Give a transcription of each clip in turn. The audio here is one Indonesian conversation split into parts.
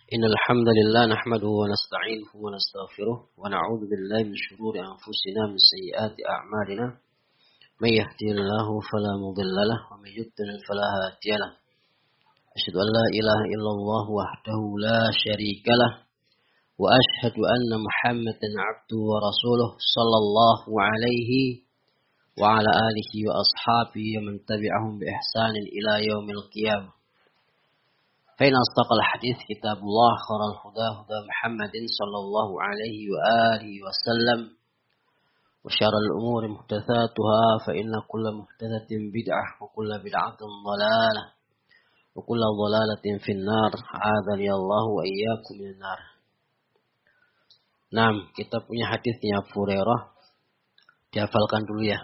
إن الحمد لله نحمده ونستعينه ونستغفره ونعوذ بالله من شرور أنفسنا من سيئات أعمالنا من يهدي الله فلا مضل له ومن يضلل فلا هادي له أشهد أن لا إله إلا الله وحده لا شريك له وأشهد أن محمدا عبده ورسوله صلى الله عليه وعلى آله وأصحابه ومن تبعهم بإحسان إلى يوم القيامة. فإن أصدق الحديث كتاب الله خير الهدى هدى محمد صلى الله عليه وآله وسلم وشر الأمور محدثاتها فإن كل محدثة بدعة وكل بدعة ضلالة وكل ضلالة في النار أعاذني الله وإياكم من النار. Nah, kita punya hadisnya Abu Hurairah. Dihafalkan dulu ya.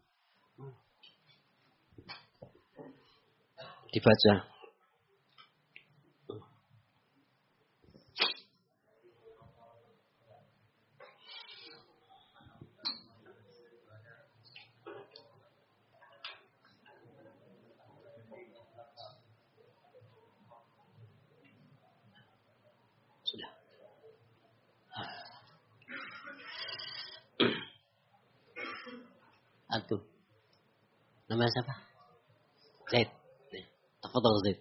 Dibaca. Sudah. Antum. Namanya siapa? Zaid. Tafadhal Zaid.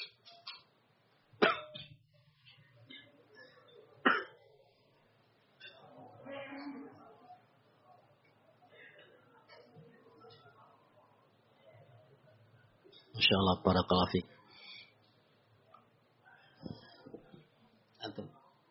Masyaallah, barakallahu fiik. Antum.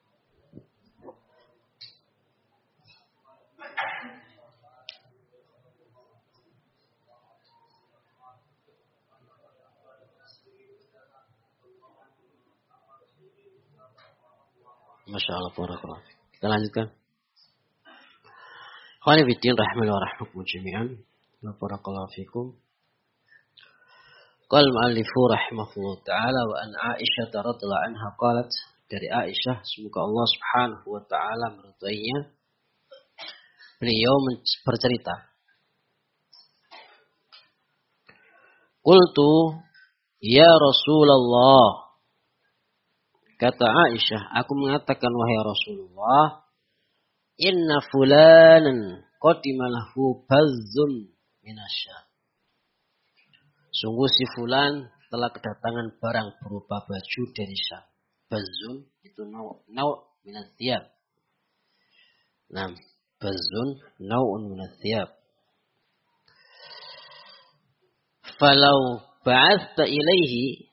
Masyaallah, barakallahu fiik. Kita lanjutkan. Khawani fiddin rahimahullah wa rahmakum jami'an. Wa barakallahu fiikum. Qala al-mu'allifu rahimahullah ta'ala wa an Aisyah radhiyallahu anha qalat, dari Aisyah semoga Allah Subhanahu wa taala meridainya, beliau bercerita, qultu ya Rasulullah, kata Aisyah, aku mengatakan wahai Rasulullah, inna fulanan qadima lahu bazzun minasyam. Sungguh si fulan telah kedatangan barang berupa baju dari Syam. Bazzun itu nau' minat thiyab. Nah, bazzun nau'un minat thiyab. Falau ba'athta ilaihi,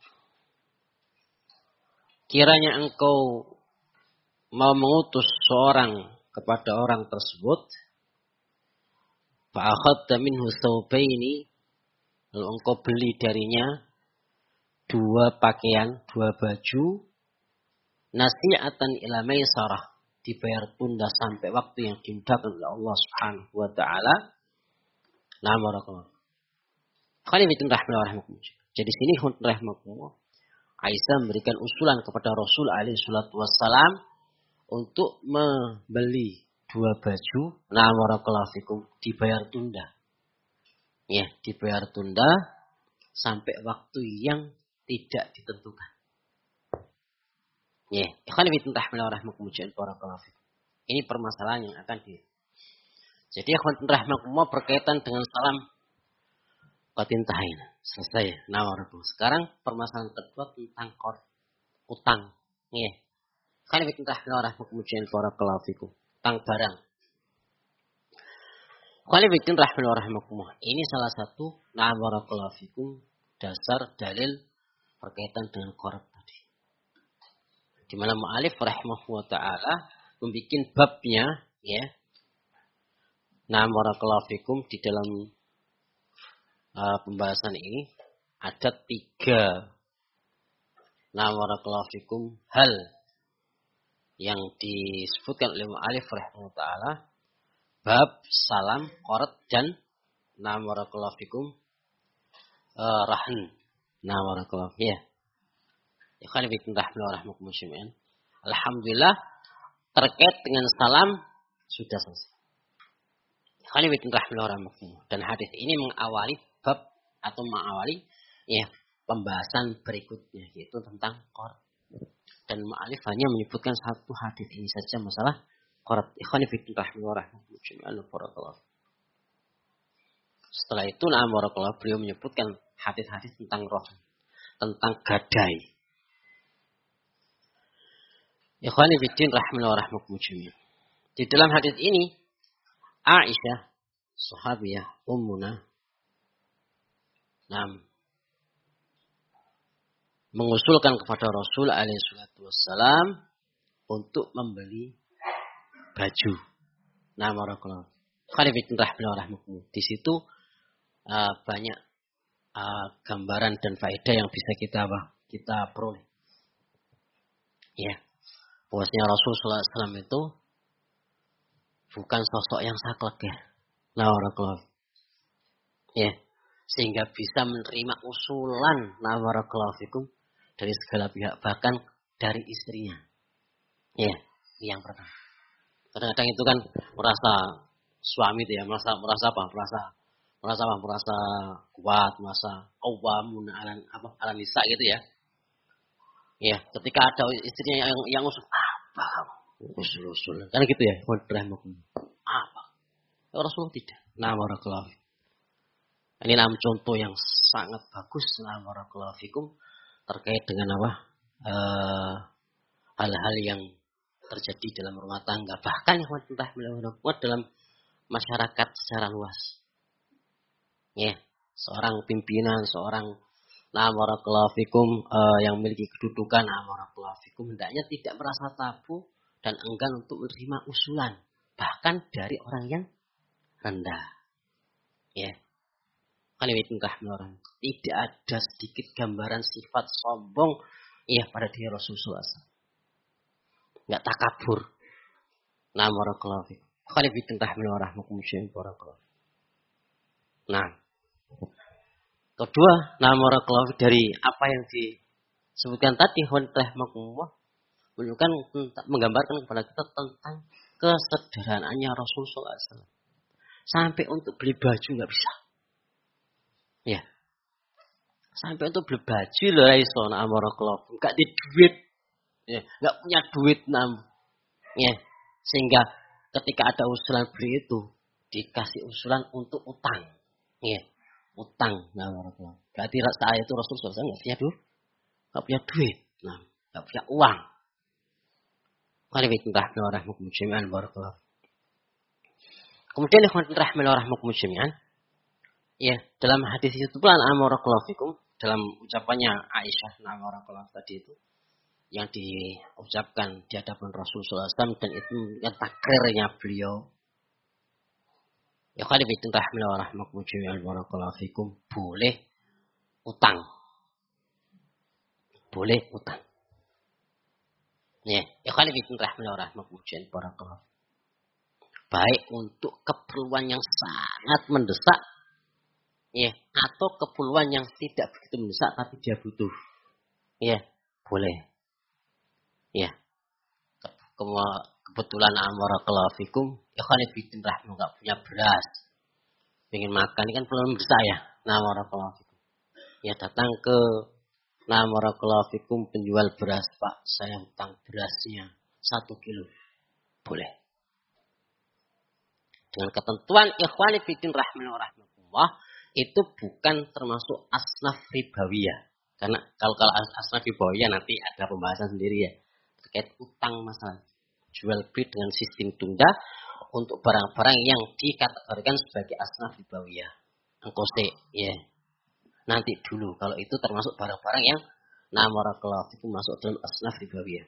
kiranya engkau mau mengutus seorang kepada orang tersebut, fa'akhadta minhu thawbaini, lalu engkau beli darinya dua pakaian, dua baju, nasi'atan ila maisarah, dibayar tunda sampai waktu yang dimudahkan oleh Allah Subhanahu wa taala. Nah, barakallahu. Khalifitun rahimahullah. Jadi sini rahimahullah, Aisyah memberikan usulan kepada Rasul alaihi salatu wassalam untuk membeli dua baju, nah barakallahu fikum, dibayar tunda. Ya, dibayar tunda sampai waktu yang tidak ditentukan. Ya, ikhwan fillah rahimahumullah barakallahu fikum. Ini permasalahan yang akan Jadi ikhwan rahimahumullah berkaitan dengan salam qatintain. Selesai. Nah, sekarang permasalahan kedua tentang utang. Ya. Ikhwan fillah rahimahumullah barakallahu fikum. Tentang barang. Khalifidin rahimahullah. Ini salah satu na'am barakallahu fikum dasar dalil berkaitan dengan qarab tadi. Di mana mu'alif rahimahullah ta'ala membuat babnya, ya. Na'am barakallahu fikum, di dalam pembahasan ini ada 3 na'am barakallahu fikum hal yang disebutkan oleh mu'alif rahimahullah ta'ala. Bab salam, qarat dan na'am barakallahu fikum rahn. Na'am barakallahu ya. Ikhwan fillah rahimahumullah jami'an. Alhamdulillah terkait dengan salam sudah selesai. Ikhwan fillah rahimahumullah. Dan hadis ini mengawali bab atau mengawali ya pembahasan berikutnya, yaitu tentang qarat. Dan mu'alif hanya menyebutkan satu hadis ini saja masalah qarat. Ikhwani fillah rahimahullah. Setelah itu barakallahu beliau menyebutkan hadis-hadis tentang roh, tentang gadai. Ikhwani fillah rahimahullah. Di dalam hadis ini Aisyah sahabiyah ummuna mengusulkan kepada Rasul alaihi salatu wassalam untuk membeli baju. Barakallahu. Di situ banyak gambaran dan faedah yang bisa kita peroleh. Ya. Bahwasanya Rasul sallallahu alaihi wasallam itu bukan sosok yang saklek ya. Barakallahu. Ya. Sehingga bisa menerima usulan barakallahu fikum dari segala pihak, bahkan dari istrinya. Ya, ini yang pertama. Kadang-kadang itu kan merasa suami itu ya, merasa apa? Merasa kuat, merasa qawamun ala nisa gitu ya. Ya, ketika ada istrinya yang usul usul. Kan gitu ya, apa? Rasulullah tidak. Barakallahu. Ini contoh yang sangat bagus barakallahu fikum terkait dengan hal-hal yang terjadi dalam rumah tangga, bahkan yang dalam masyarakat secara luas. Ya, seorang pimpinan, seorang barakallahu fikum yang memiliki kedudukan barakallahu fikum hendaknya tidak merasa tabu dan enggan untuk menerima usulan bahkan dari orang yang rendah. Ya. Tidak ada sedikit gambaran sifat sombong pada diri Rasulullah SAW. Enggak takabur. Barakallahu fikum. Kedua, barakallahu dari apa yang disebutkan tadi menunjukkan menggambarkan kepada kita tentang kesederhanaannya Rasulullah SAW. Sampai untuk beli baju enggak bisa. Ya. Sampai untuk beli baju loh iso barakallahu. Enggak di duit. Ya, enggak punya duit Ya. Sehingga ketika ada usulan beli itu dikasih usulan untuk utang. Ya. Utang barakallahu. Berarti saat itu Rasulullah SAW enggak punya duit. Enggak punya duit. Enggak punya uang. Barakallahu. Kemudian ikhwan rahimahumullah jami'an. Ya, dalam hadis itu pula barakallahu fikum, dalam ucapannya Aisyah barakallahu tadi itu yang diucapkan di hadapan Rasulullah SAW dan itu yang takrirnya beliau. Ya kali itu rahimahumullah barakallahu fikum boleh utang. Boleh utang. Ya kali itu rahimahumullah barakallahu. Baik untuk keperluan yang sangat mendesak. Ya, atau keperluan yang tidak begitu mendesak tapi dia butuh. Ya, boleh. Ya. Kebetulan barakallahu fikum, ikhwan fillah enggak punya beras. Pengen makan ini kan perlu mendesak ya. Barakallahu fikum. Ya datang ke barakallahu fikum penjual beras, Pak, saya hutang berasnya 1 kilo. Boleh. Dengan ketentuan ikhwan fillah rahimahullah itu bukan termasuk asnaf ribawiyah. Karena kalau asnaf ribawiyah nanti ada pembahasan sendiri ya. Terkait utang masalah. Jual beli dengan sistem tunda untuk barang-barang yang dikategorikan sebagai asnaf ribawiyah. Engkose ya. Nanti dulu kalau itu termasuk barang-barang yang barakallahu itu masuk dalam asnaf ribawiyah.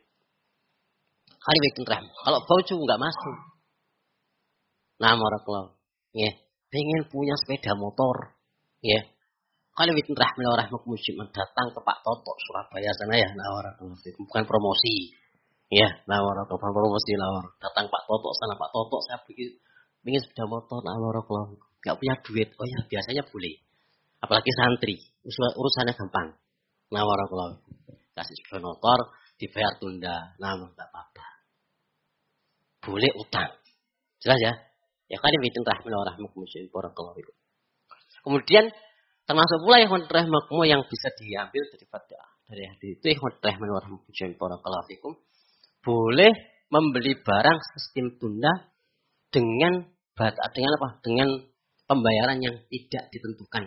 Kalau baju enggak masuk. Barakallahu. Ya. Pengen punya sepeda motor, ya. Kalau itu rahimahumullah datang ke Pak Toto Surabaya sana ya, bukan promosi, ya, bukan promosi datang Pak Toto sana, Pak Toto saya pengen sepeda motor, nggak punya duit, oh ya biasanya boleh, apalagi santri, urusannya gampang, kasih sepeda motor dibayar tunda, nggak apa-apa, boleh utang, jelas ya. Ya kan itu rahimahumullah. Kemudian termasuk pula yang rahimahumullah yang bisa diambil dari dari hadis itu ikhwan rahimahumullah barakallahu fikum, boleh membeli barang sistem tunda dengan apa? Dengan pembayaran yang tidak ditentukan.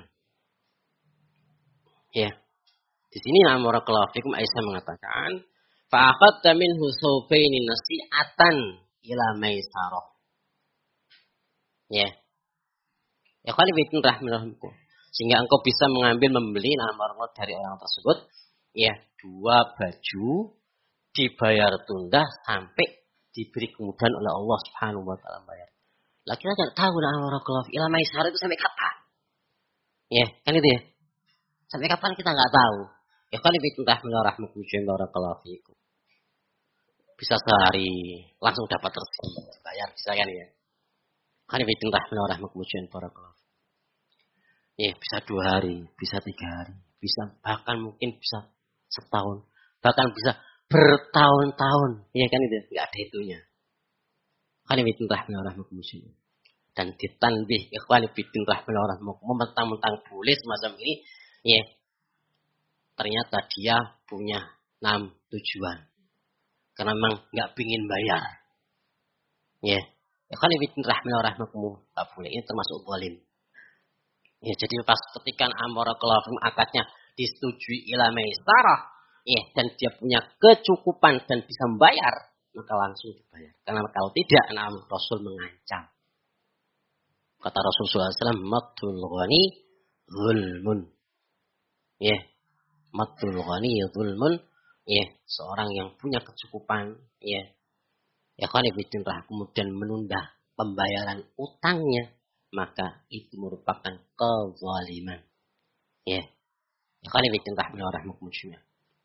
Ya. Di sini barakallahu fikum Aisyah mengatakan, fa akhadta minhu sawfaini nasi'atan ila maisarah. Ya. Ya kali bikin rahimahumullah. Sehingga engkau bisa membeli dari orang tersebut, ya, 2 baju dibayar tunda sampai diberi kemudahan oleh Allah Subhanahu wa taala bayar. Lah kita tidak tahu barakallahu ila maisarah itu sampai kapan. Ya, kan itu ya. Sampai kapan kita enggak tahu. Ya kali bikin rahimahumullah barakallahu fikum. Bisa sehari langsung dapat rezeki, bayar bisa kan ya. Kali bikin rahimahumullah barakallahu. Ya, bisa 2 hari, bisa 3 hari, bisa bahkan mungkin bisa setahun, bahkan bisa bertahun-tahun. Ya kan itu, enggak ada itunya. Kali bikin rahimahumullah. Dan ditanbih ikhwani bikin rahimahumullah, mentang-mentang boleh semacam ini, ya. Ternyata dia punya 6 tujuan. Karena memang enggak pengin bayar. Ya. Ikhwani bikin rahimahumullah, enggak boleh, ini termasuk zalim. Ya, jadi pas ketika barakallahu akadnya disetujui ila maisarah, ya, dan dia punya kecukupan dan bisa membayar, maka langsung dibayar. Karena kalau tidak, Rasul mengancam. Kata Rasulullah SAW, matul ghani zulmun. Ya, matul ghani zulmun. Ya, seorang yang punya kecukupan, ya, kemudian menunda pembayaran utangnya, maka itu merupakan kezaliman. Ya. Ikhwani bikin rahimahumullah.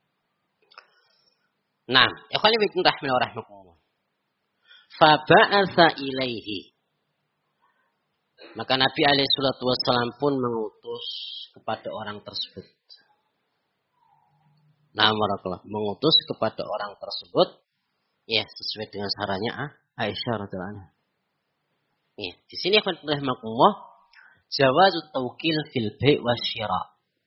Nah, ikhwani bikin rahimahumullah. Fa ba'atsa ilaihi. Maka Nabi alaihi salatu wassalam pun mengutus kepada orang tersebut. Nah, mengutus kepada orang tersebut, ya, sesuai dengan sarannya Aisyah radhiyallahu anha. Ya, di sini rahimahumullah jawazut tawkil fil bai' wasyira.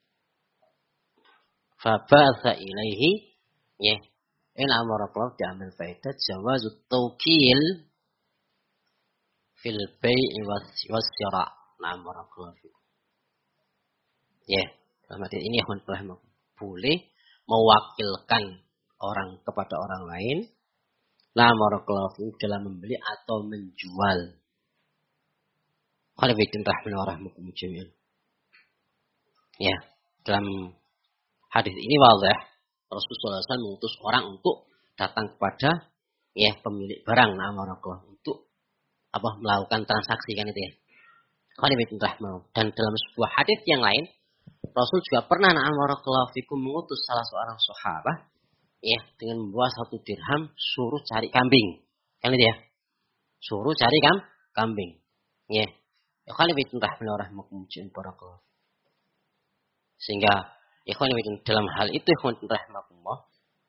Fa ba'atsa ilaihi, ya, in amarakallahu diambil faedah jawazut tawkil fil bai' wasyira. Nah, barakallahu fikum. Ya, ini rahimahumullah boleh mewakilkan orang kepada orang lain. Nah, barakallahu fikum dalam membeli atau menjual. Khalifatin rahimahumullah jami'an. Ya, dalam hadis ini wadah Rasulullah SAW mengutus orang untuk datang kepada, ya, pemilik barang untuk melakukan transaksi kan itu ya. Khalifatin rahimahumullah. Dan dalam sebuah hadis yang lain, Rasul juga pernah mengutus salah seorang sahabat, ya, dengan membawa 1 dirham suruh cari kambing. Kan itu ya. Suruh cari kambing. Ya. Ikhwan ibn rahimahumullah barakallahu. Sehingga ikhwan ibn dalam hal itu ikhwan rahimahumullah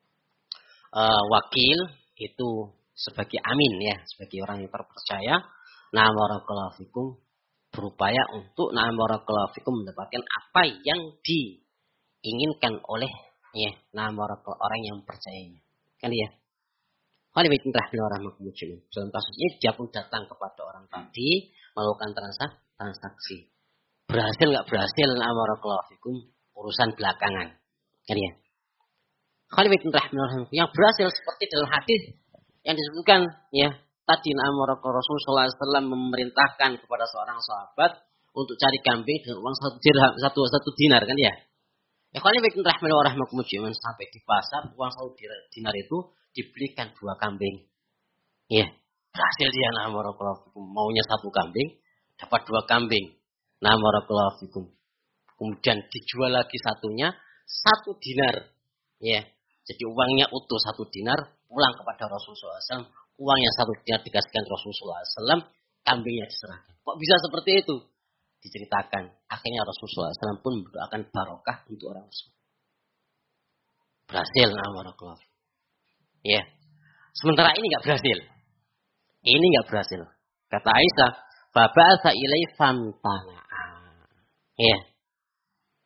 wakil itu sebagai amin ya, sebagai orang yang terpercaya. Nah, barakallahu fikum berupaya untuk barakallahu fikum mendapatkan apa yang diinginkan oleh ya, barakallahu orang yang percayanya. Kan ya. Ikhwan ibn rahimahumullah. Dalam kasus ini dia pun datang kepada orang tadi melakukan transaksi. Berhasil nggak berhasil, barakallahu fikum urusan belakangan. Kan ya. Khalifah rahimahullah yang berhasil seperti dalam hadis yang disebutkan ya tadi barakallahu Rasulullah SAW memerintahkan kepada seorang sahabat untuk cari kambing dengan uang 1 dirham, 1 dinar kan ya. Ya Khalifah rahimahullah sampai di pasar uang 1 dinar itu dibelikan 2 kambing. Ya. Berhasil dia barakallahu fikum maunya 1 kambing dapat 2 kambing. Barakallahu fikum. Kemudian dijual lagi satunya 1 dinar. Ya. Jadi uangnya utuh 1 dinar pulang kepada Rasulullah SAW. Uang yang 1 dinar dikasihkan Rasulullah SAW, kambingnya diserahkan. Kok bisa seperti itu? Diceritakan. Akhirnya Rasulullah SAW pun mendoakan barokah untuk orang tersebut. Berhasil barakallahu fikum. Ya. Sementara ini enggak berhasil. Ini enggak berhasil. Kata Aisyah, "Baba'atsa ilai famtana'a." Ya.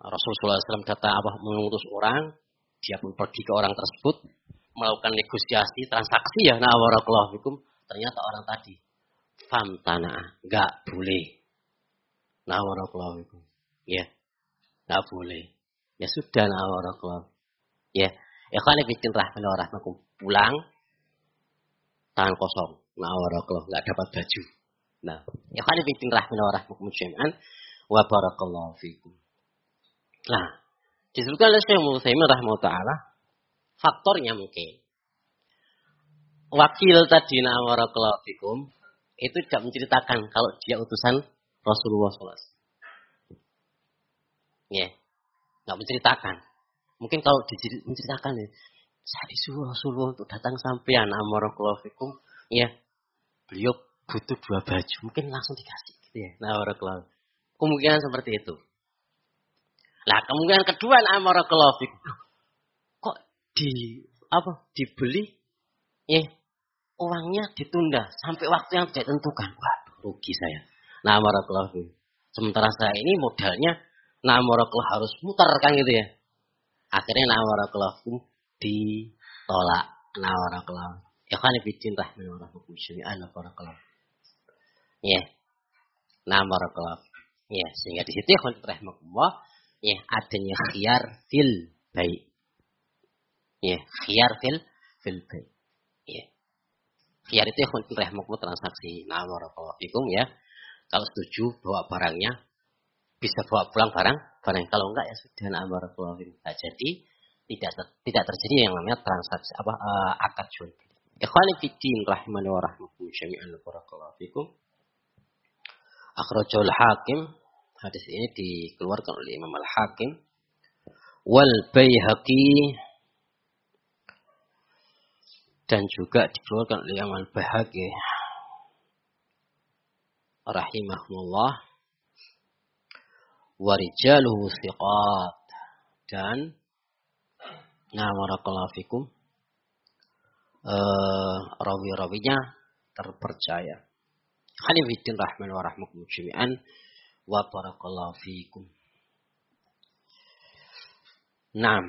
Rasulullah SAW kata apa mengutus orang, dia pun pergi ke orang tersebut melakukan negosiasi transaksi ya. Nah, barakallahu fikum. Ternyata orang tadi famtana, enggak boleh. Nah, barakallahu fikum. Ya, enggak boleh. Ya sudah, nah barakallahu. Ya, ikhwan bikin rahmakum. Pulang tangan kosong. Nah, barakallahu, enggak dapat baju. Nah, ikhwan bikin rahmakum jami'an wa barakallahu fikum. Nah, disebutkan oleh Syekh Muhammad rahimahullah ta'ala, faktornya mungkin. Wakil tadi barakallahu fikum, itu tidak menceritakan kalau dia utusan Rasulullah SAW. Ya, nggak menceritakan. Mungkin kalau menceritakan ya, saya disuruh Rasulullah untuk datang sampean barakallahu fikum, ya, beliau butuh 2 baju, mungkin langsung dikasih gitu ya. Nah, barakallahu. Kemungkinan seperti itu. Nah, kemungkinan kedua barakallahu fikum. Kok dibeli ya uangnya ditunda sampai waktu yang tidak ditentukan. Wah, rugi saya. Nah, barakallahu fikum. Sementara saya ini modalnya barakallahu harus muter kan gitu ya. Akhirnya barakallahu fikum ditolak. Barakallahu. Ya kan bidin rahimahullah syami'an barakallahu. Ya. Barakallahu. Ya, sehingga di situ ya kan rahimahullah ya adanya khiyar fil bai. Ya, khiyar fil bai. Ya. Khiyar itu ya rahimahullah transaksi. Barakallahu fikum ya. Kalau setuju bawa barangnya bisa bawa pulang barang. Kalau enggak ya sudah barakallahu fikum. Nah, jadi tidak terjadi yang namanya transaksi akad jual beli. Ikhwani fiddin rahimani wa rahmakum syami'an barakallahu fikum. Akhrajul Hakim. Hadis ini dikeluarkan oleh Imam Al-Hakim wal Baihaqi dan juga dikeluarkan oleh Imam Al-Baihaqi rahimahullah wa rijaluhu thiqat dan barakallahu fikum rawi-rawinya terpercaya. Hadirin rahman wa rahmakum jami'an wa barakallahu fikum. Naam.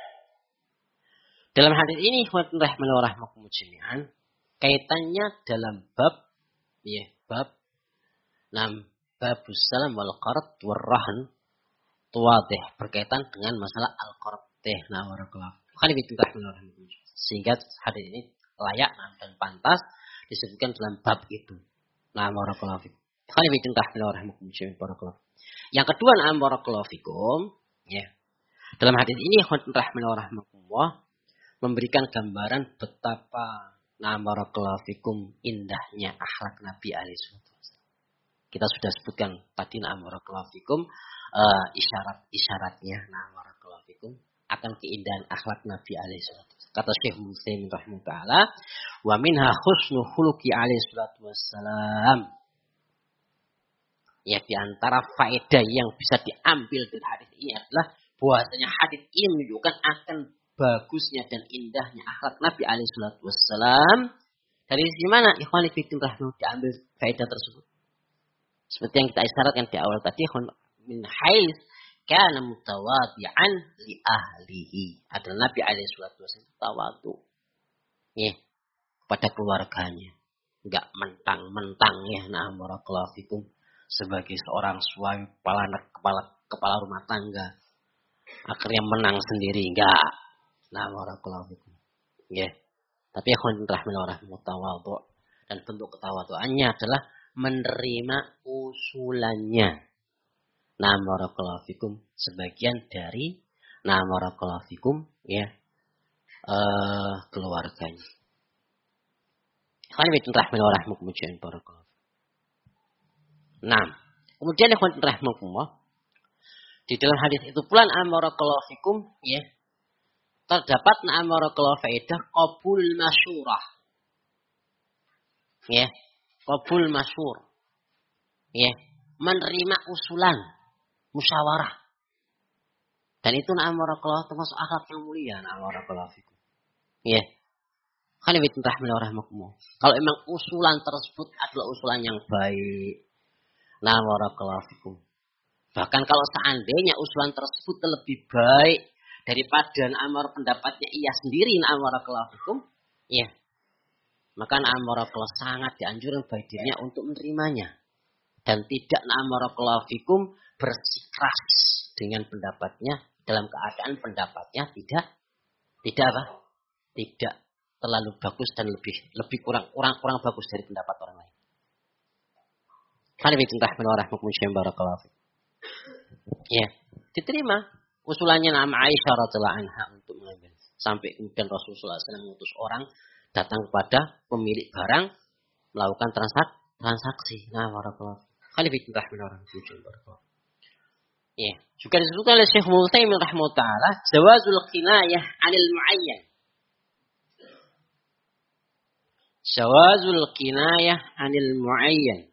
Dalam hadis ini rahman wa rahmakum jami'an kaitannya dalam bab ya bab babus salam wal qard war rahn tuwadih berkaitan dengan masalah al-qard barakallahu. Hadirin rahman wa rahmakum. Sehingga hadis ini layak dan pantas disebutkan dalam bab itu. Barakallahu fikum. Yang kedua barakallahu fikum ya. Dalam hadis ini rahimahullah memberikan gambaran betapa barakallahu fikum indahnya akhlak Nabi alaihi wasallam. Kita sudah sebutkan tadi barakallahu fikum isyarat-isyaratnya barakallahu fikum akan keindahan akhlak Nabi alaihi wasallam. Kata Syekh Muslim rahimahullah, wa minha husnul khuluqi alaihi wassalam. Ya, di antara faedah yang bisa diambil dari hadis ini adalah bahwasanya hadis ini menunjukkan akan bagusnya dan indahnya akhlak Nabi alaihi wassalam. Dari sisi mana? Ikhwan fillah diambil faedah tersebut. Seperti yang kita isyaratkan di awal tadi, min hais kana mutawadi'an li ahlihi. Adalah Nabi alaihi wasallam tawadu. Ya, pada keluarganya. Enggak mentang-mentang ya barakallahu fikum. Sebagai seorang suami kepala rumah tangga akhirnya menang sendiri enggak barakallahu fikum ya tapi rahimahullah dan bentuk ketawaduannya adalah menerima usulannya barakallahu fikum sebagian dari barakallahu fikum ya keluarganya. Rahimahullah barakallahu. Nah, kemudian ikhwan rahimahullah di dalam hadis itu pula barakallahu fikum ya terdapat barakallahu faedah qabul masyurah. Ya, qabul masyur. Ya, menerima usulan, musyawarah. Dan itu barakallahu termasuk akhlak yang mulia barakallahu fikum. Ya. Hadirin rahimahullah. Kalau memang usulan tersebut adalah usulan yang baik, barakallahu fikum. Bahkan kalau seandainya usulan tersebut lebih baik daripada amar pendapatnya ia sendiri barakallahu fikum, ya, maka barakallahu sangat dianjurkan bagi dirinya untuk menerimanya dan tidak barakallahu fikum bersikeras dengan pendapatnya dalam keadaan pendapatnya tidak apa? Tidak terlalu bagus dan lebih kurang bagus dari pendapat orang lain. Khairu rahmatullahi barakallahu. Ya, diterima usulannya nama Aisyah radhiyallahu anha untuk mengambil. Sampai kemudian Rasulullah SAW mengutus orang datang kepada pemilik barang melakukan transaksi. Nah, barakallahu. Khairu rahmatullahi. Ya, juga disebutkan oleh Syekh Multaimin rahimahullah taala jawazul kinayah 'anil muayyan. Jawazul kinayah 'anil muayyan.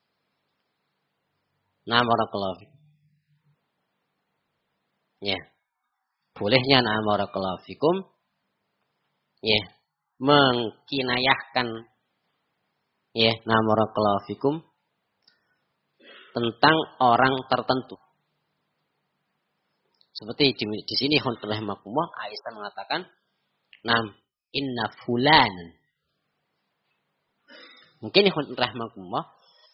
Nah, barakallahu. Ya. Bolehnya barakallahu fikum ya mengkinayahkan ya barakallahu fikum tentang orang tertentu. Seperti di sini rahimahullah Aisyah mengatakan, "Nam inna fulan." Mungkin rahimahullah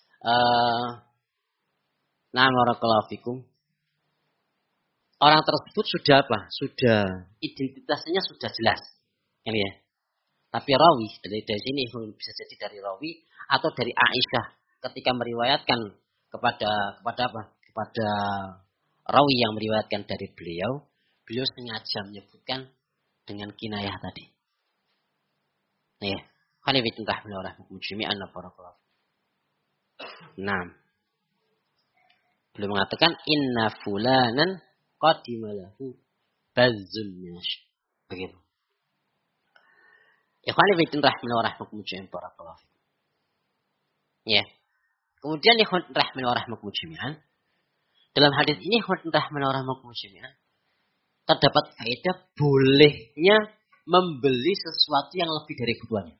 barakallahu fikum orang tersebut sudah apa? Sudah identitasnya sudah jelas. Ini ya. Tapi rawi dari sini bisa jadi dari rawi atau dari Aisyah ketika meriwayatkan kepada apa? Kepada rawi yang meriwayatkan dari beliau sengaja menyebutkan dengan kinayah tadi. Nah, ya. Khanifitullah minarahmukum jami'an barakallahu. Nah. Beliau mengatakan inna fulanan qadimalahu bazzun minash. Begitu. Ikhwan fillah rahmanallahi jami'an barakallahu. Ya. Kemudian ikhwan rahmanallahi jami'an. Dalam hadis ini ikhwan rahmanallahi jami'an terdapat faedah bolehnya membeli sesuatu yang lebih dari kebutuhannya.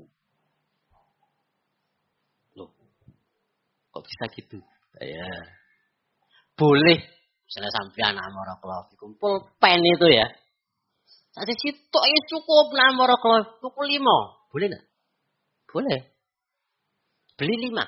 Loh. Kok bisa gitu? Ya. Boleh misalnya sampean barakallahu fikum pulpen itu ya. Tadi situ ya cukup barakallahu tuku 5. Boleh enggak? Boleh. Beli 5.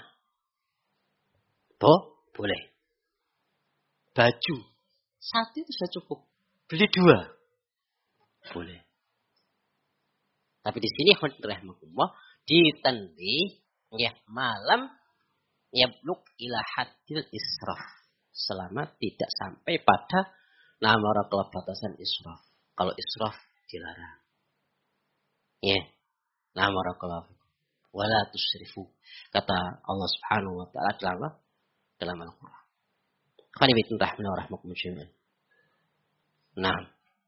Boleh. Baju 1 itu sudah cukup. Beli 2. Boleh. Tapi di sini rahimahullah ditentukan ya malam yabluk ila haddil israf. Selama tidak sampai pada barakallahu batasan israf. Kalau israf dilarang. Ya. Barakallahu wala tusrifu. Kata Allah Subhanahu wa taala dalam Al-Qur'an. Khanifitun rahmanallahi jami'an. Nah.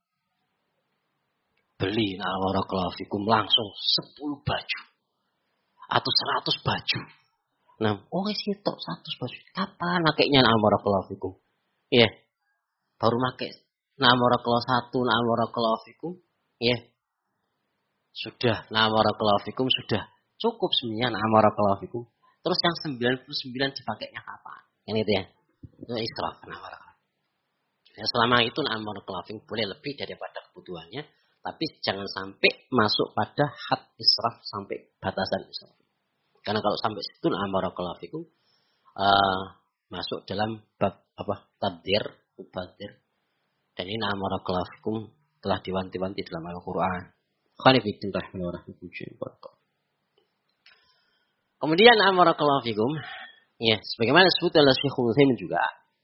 Beli barakallahu fikum langsung 10 baju atau 100 baju. Nah, itu 100 baju. Kapan makainya barakallahu fikum? Iya. Baru makai barakallahu 1 barakallahu fikum. Iya. Sudah barakallahu fikum sudah cukup 9 barakallahu fikum. Terus yang 99 dipakainya kapan? Yang itu ya. Itu israf barakallahu. Ya, selama itu barakallahu fikum boleh lebih daripada kebutuhannya, tapi jangan sampai masuk pada had israf sampai batasan israf. Karena kalau sampai situ barakallahu fikum masuk dalam bab apa? Tabdzir. Dan ini barakallahu fikum telah diwanti-wanti dalam Al-Qur'an. Khanifitun rahmanallahi barakallahu. Kemudian barakallahu fikum ya sebagaimana disebut oleh Syekh Utsaimin juga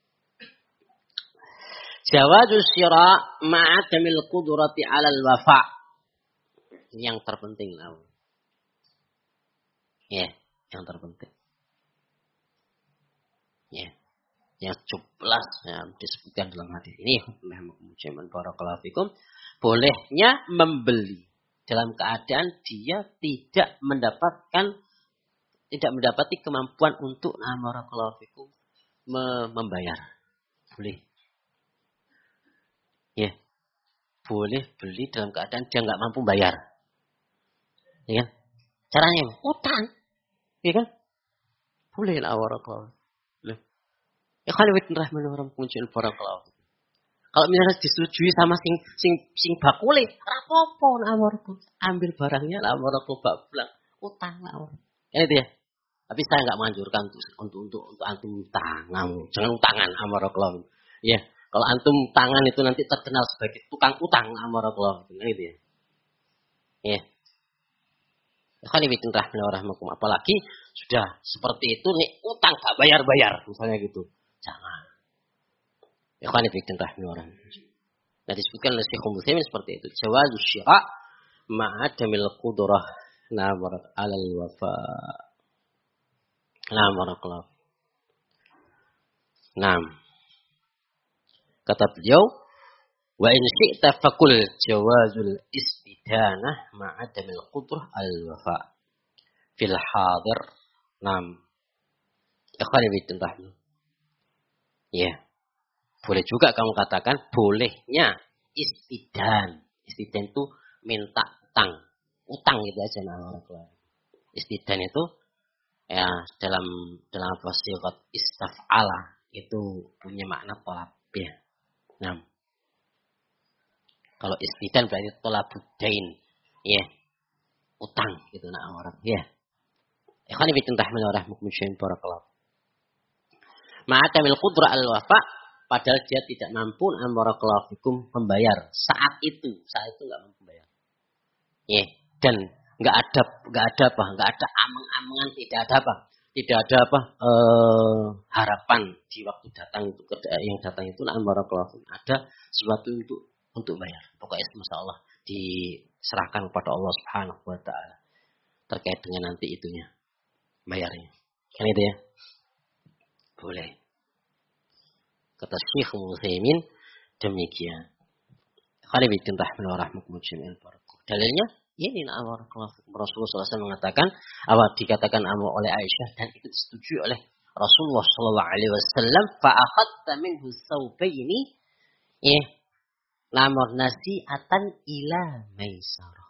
jawazus syira' ma'adamil qudrati 'alal wafa'. Ini yang terpenting lah. Ya, yang terpenting. Ya. Yang jelas ya, disebutkan dalam hadis ini barakallahu fikum bolehnya membeli dalam keadaan dia tidak mendapati kemampuan untuk barakallahu fikum membayar. Boleh. Ya. Boleh beli dalam keadaan dia enggak mampu bayar. Ya kan? Caranya utang. Ya kan? Boleh barakallahu. Ikhwan fillah rahimahumullah muncul barakallahu. Kalau misalnya disetujui sama sing bakule, rapopo amorku. Ambil barangnya lah amorku bak pulang. Utang lah. Ya itu ya. Tapi saya enggak menganjurkan untuk antum utang. Jangan utangan amorku. Ya, kalau antum tangan itu nanti terkenal sebagai tukang utang amorku. Gitu ya. Ya. Ikhwan fillah rahimahumullah. Apalagi sudah seperti itu nih utang gak bayar-bayar misalnya gitu. Jangan. Ikhwan fillah rahimahumullah. Nah disebutkan oleh Syekh Utsaimin seperti itu. Jawazu syira' ma'adamil qudrah nabarat 'alal wafa. Barakallahu. Naam. Kata beliau, wa in syi'ta faqul jawazul istidanah ma'adamil qudrah 'alal wafa. Fil hadir. Naam. Ikhwan fillah. Ya. Boleh juga kamu katakan bolehnya istidan. Istidan itu minta utang. Utang gitu aja nama orang. Istidan itu ya dalam apa siqat istaf'ala itu punya makna tolab ya. Nah, kalau istidan berarti tolabudain. Ya. Utang gitu nama orang. Ya. Ikhwan fillah rahimahumullah barakallahu. Ma'atamil qudrah al-wafa. Padahal dia tidak mampu barakallahu fikum membayar saat itu nggak mampu bayar. Ya, dan nggak ada amang-amangan, tidak ada harapan di waktu datang itu yang datang itu barakallahu fikum ada sesuatu untuk bayar. Pokoknya masalah diserahkan kepada Allah Subhanahu wa taala terkait dengan nanti itunya bayarnya. Kan itu ya? Boleh. Kata Syekh Utsaimin demikian. Khalifin rahimahullah rahmatullah. Dalilnya ini Rasulullah SAW mengatakan dikatakan oleh Aisyah dan itu disetujui oleh Rasulullah SAW. Fa'akhadta minhu thawbaini namar nasi'atan ila maisarah.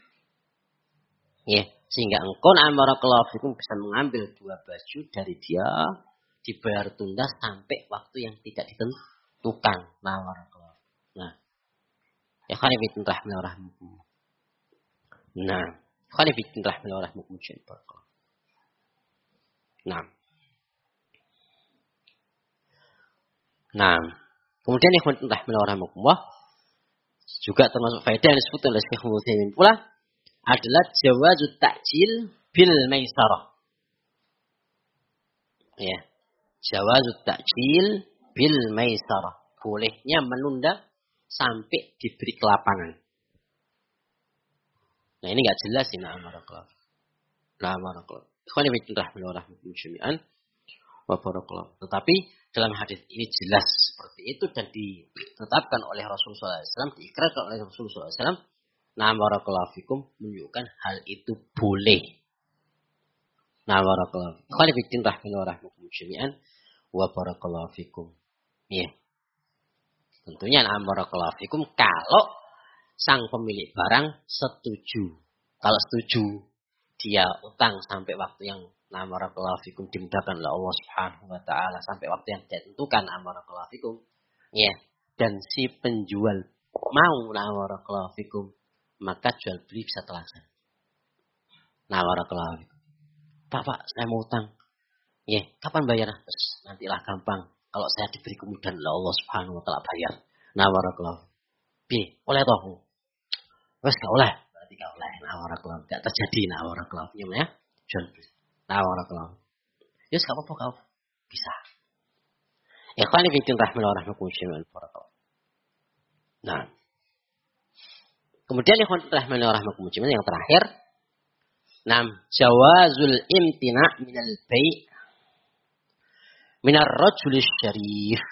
Sehingga engkau barakallahu fikum bisa mengambil 2 baju dari dia dibayar tundas sampai waktu yang tidak ditentukan. Nah, ya khalifin rahimahullah. Nah, khalifin rahimahullah. Nah, kemudian ikhwan rahimahullah juga termasuk faedah yang disebut oleh Syekh Utsaimin pula adalah jawazut ta'jil bil maisarah. Ya. Jawazut ta'jil bil maisarah. Bolehnya menunda sampai diberi kelapangan. Nah ini enggak jelas ini barakallahu. La barakallahu. Ikhwan fillah rahimahumullah wa barakallahu. Tetapi dalam hadis ini jelas seperti itu dan ditetapkan oleh Rasulullah SAW, diikrarkan oleh Rasulullah SAW. Nah barakallahu fikum menunjukkan hal itu boleh. Nah barakallahu. Ikhwan fillah rahimahumullah wa barakallahu fikum. Ya. Tentunya barakallahu fikum kalau sang pemilik barang setuju. Kalau setuju dia utang sampai waktu yang barakallahu fikum dimudahkan oleh Allah Subhanahu wa taala sampai waktu yang ditentukan barakallahu fikum. Ya. Dan si penjual mau barakallahu fikum maka jual beli bisa terlaksana. Barakallahu fikum. Pak, saya mau utang. Ya, kapan bayar? Nantilah gampang. Kalau saya diberi kemudahan oleh Allah Subhanahu wa taala bayar. Barakallahu. Oleh toh. Wes gak oleh. Berarti gak oleh. Barakallahu. Gak terjadi barakallahu ya. Jual beli. Barakallahu. Ya gak apa-apa kau. Bisa. Ikhwani fillah rahimahumullah barakallahu. Nah. Kemudian ikhwan fillah rahimahumullah yang terakhir. Jawazul imtina' minal bai' minar rajulis syarif.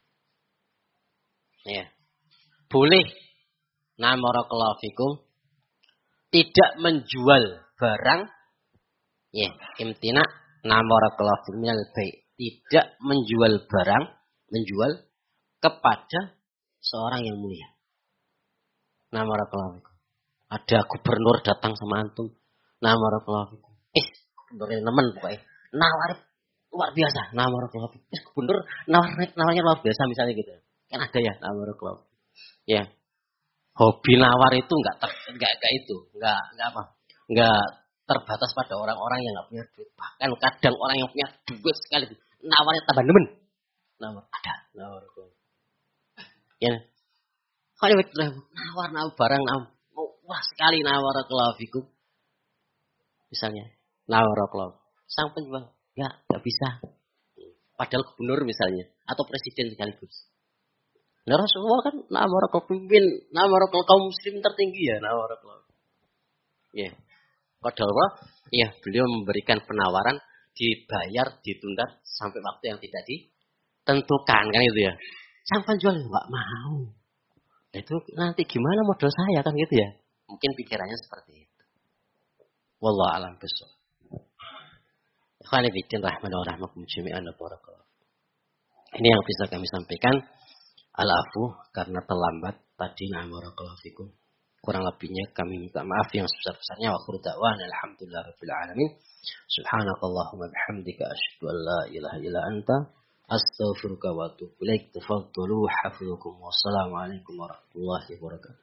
Ya. Boleh barakallahu fikum tidak menjual barang ya, imtina barakallahu fikum minal bai', tidak menjual barang, menjual kepada seorang yang mulia. Barakallahu fikum. Ada gubernur datang sama antum. Barakallahu fikum. Gubernur nemen pokoknya. Nawar luar biasa. Nah, barakallahu fikum. Gubernur nawarnya luar biasa misalnya gitu. Kan ada ya, nah barakallahu. Ya. Hobi nawar itu enggak apa? Enggak terbatas pada orang-orang yang enggak punya duit. Bahkan kadang orang yang punya duit sekali nawarnya tambah nemen. Nawar ada, nawar kok. Ya. Kalau nawar barang wah sekali nawar fikum. Misalnya, nawar sang penjual enggak bisa. Padahal gubernur misalnya atau presiden sekaligus. Nah Rasulullah kan nawar pimpin, nawar kaum muslim tertinggi ya, nawar. Ya. Padahal apa? Ya, beliau memberikan penawaran dibayar ditunda sampai waktu yang tidak ditentukan kan itu ya. Sang penjual enggak mau. Itu nanti gimana modal saya kan gitu ya. Mungkin pikirannya seperti itu. Wallahu a'lam bishawab. Ikhwani fillah rahmani wa rahmakum jami'an barakallahu. Ini yang bisa kami sampaikan. Al-afu karena terlambat tadi barakallahu fikum. Kurang lebihnya kami minta maaf yang sebesar-besarnya. Wa akhiru da'wana alhamdulillah rabbil alamin. Subhanakallahumma bihamdika asyhadu an la ilaha illa anta astaghfiruka wa atubu ilaik. Tafaddalu hafizakum. Wassalamualaikum warahmatullahi wabarakatuh.